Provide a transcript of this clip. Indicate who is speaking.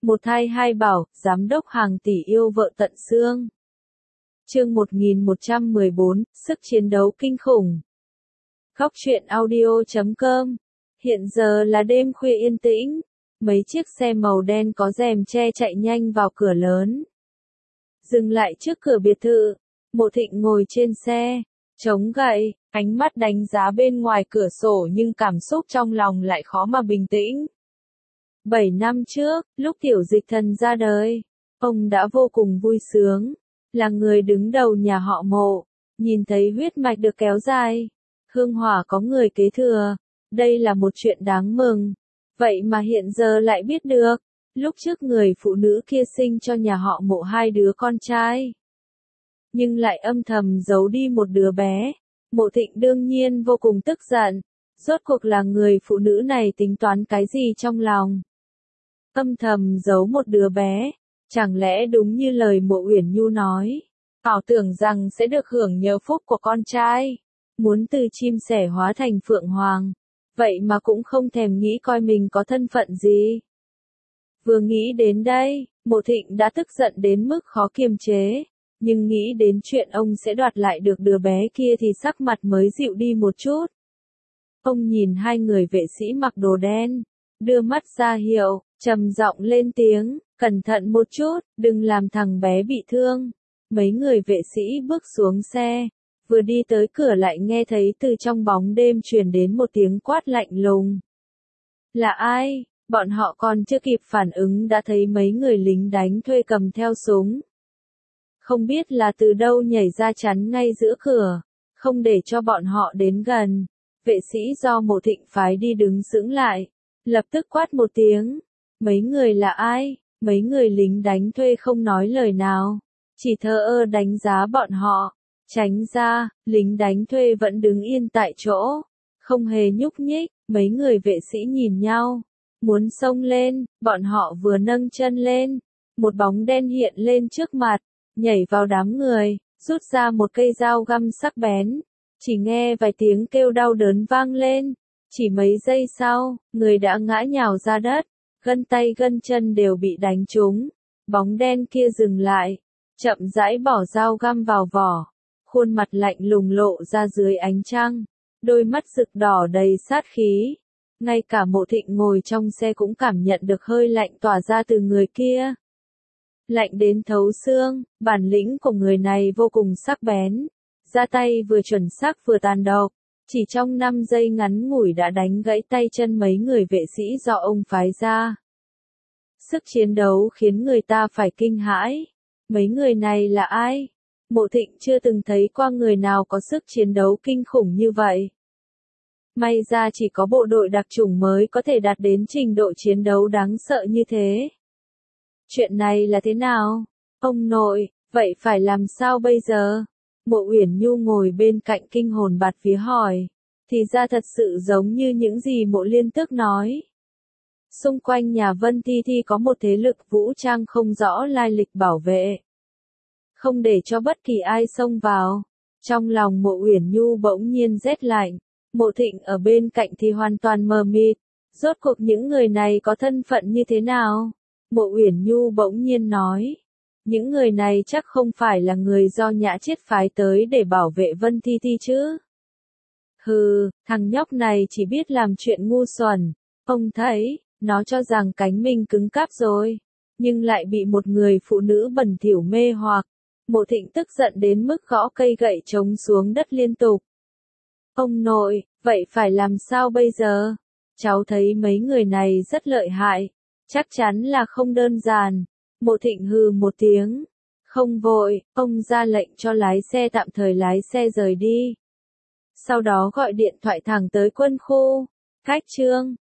Speaker 1: Một thai hai bảo, giám đốc hàng tỷ yêu vợ tận xương. Chương 1114, sức chiến đấu kinh khủng. Góc truyện audio.com. Hiện giờ là đêm khuya yên tĩnh, mấy chiếc xe màu đen có rèm che chạy nhanh vào cửa lớn. Dừng lại trước cửa biệt thự, Mộ Thịnh ngồi trên xe, chống gậy, ánh mắt đánh giá bên ngoài cửa sổ nhưng cảm xúc trong lòng lại khó mà bình tĩnh. 7 năm trước, lúc Tiểu Dịch Thần ra đời, ông đã vô cùng vui sướng, là người đứng đầu nhà họ Mộ, nhìn thấy huyết mạch được kéo dài, hương hỏa có người kế thừa, đây là một chuyện đáng mừng. Vậy mà hiện giờ lại biết được, lúc trước người phụ nữ kia sinh cho nhà họ Mộ 2 đứa con trai, nhưng lại âm thầm giấu đi một đứa bé. Mộ Thịnh đương nhiên vô cùng tức giận, rốt cuộc là người phụ nữ này tính toán cái gì trong lòng. Âm thầm giấu một đứa bé, chẳng lẽ đúng như lời Mộ Uyển Nhu nói, ảo tưởng rằng sẽ được hưởng nhờ phúc của con trai, muốn từ chim sẻ hóa thành phượng hoàng, vậy mà cũng không thèm nghĩ coi mình có thân phận gì. Vừa nghĩ đến đây, Mộ Thịnh đã tức giận đến mức khó kiềm chế, nhưng nghĩ đến chuyện ông sẽ đoạt lại được đứa bé kia thì sắc mặt mới dịu đi một chút. Ông nhìn hai người vệ sĩ mặc đồ đen, đưa mắt ra hiệu, trầm giọng lên tiếng, cẩn thận một chút, đừng làm thằng bé bị thương. Mấy người vệ sĩ bước xuống xe, vừa đi tới cửa lại nghe thấy từ trong bóng đêm truyền đến một tiếng quát lạnh lùng. Là ai? Bọn họ còn chưa kịp phản ứng đã thấy mấy người lính đánh thuê cầm theo súng. Không biết là từ đâu nhảy ra chắn ngay giữa cửa, không để cho bọn họ đến gần. Vệ sĩ do Mộ Thịnh phái đi đứng sững lại, lập tức quát một tiếng. Mấy người là ai? Mấy người lính đánh thuê không nói lời nào, chỉ thờ ơ đánh giá bọn họ. Tránh ra, lính đánh thuê vẫn đứng yên tại chỗ, không hề nhúc nhích. Mấy người vệ sĩ nhìn nhau, muốn xông lên, bọn họ vừa nâng chân lên, một bóng đen hiện lên trước mặt, nhảy vào đám người, rút ra một cây dao găm sắc bén. Chỉ nghe vài tiếng kêu đau đớn vang lên, chỉ mấy giây sau, người đã ngã nhào ra đất, gân tay gân chân đều bị đánh trúng. Bóng đen kia dừng lại, chậm rãi bỏ dao găm vào vỏ, khuôn mặt lạnh lùng lộ ra dưới ánh trăng, đôi mắt rực đỏ đầy sát khí. Ngay cả Mộ Thịnh ngồi trong xe cũng cảm nhận được hơi lạnh tỏa ra từ người kia. Lạnh đến thấu xương, bản lĩnh của người này vô cùng sắc bén, ra tay vừa chuẩn xác vừa tàn độc, chỉ trong 5 giây ngắn ngủi đã đánh gãy tay chân mấy người vệ sĩ do ông phái ra. Sức chiến đấu khiến người ta phải kinh hãi. Mấy người này là ai? Mộ Thịnh chưa từng thấy qua người nào có sức chiến đấu kinh khủng như vậy. May ra chỉ có bộ đội đặc chủng mới có thể đạt đến trình độ chiến đấu đáng sợ như thế. Chuyện này là thế nào? Ông nội, vậy phải làm sao bây giờ? Mộ Uyển Nhu ngồi bên cạnh kinh hồn bạt vía hỏi. Thì ra thật sự giống như những gì Mộ Liên Tước nói. Xung quanh nhà Vân Thi Thi có một thế lực vũ trang không rõ lai lịch bảo vệ, không để cho bất kỳ ai xông vào. Trong lòng Mộ Uyển Nhu bỗng nhiên rét lạnh. Mộ Thịnh ở bên cạnh thì hoàn toàn mờ mịt. Rốt cuộc những người này có thân phận như thế nào? Mộ Uyển Nhu bỗng nhiên nói. Những người này chắc không phải là người do Nhã Chiết phái tới để bảo vệ Vân Thi Thi chứ? Hừ, thằng nhóc này chỉ biết làm chuyện ngu xuẩn. Ông thấy, nó cho rằng cánh mình cứng cáp rồi, nhưng lại bị một người phụ nữ bẩn thỉu mê hoặc. Mộ Thịnh tức giận đến mức gõ cây gậy trống xuống đất liên tục. Ông nội, vậy phải làm sao bây giờ? Cháu thấy mấy người này rất lợi hại, chắc chắn là không đơn giản. Mộ Thịnh hừ một tiếng. Không vội, ông ra lệnh cho lái xe tạm thời lái xe rời đi. Sau đó gọi điện thoại thẳng tới quân khu. Cách chương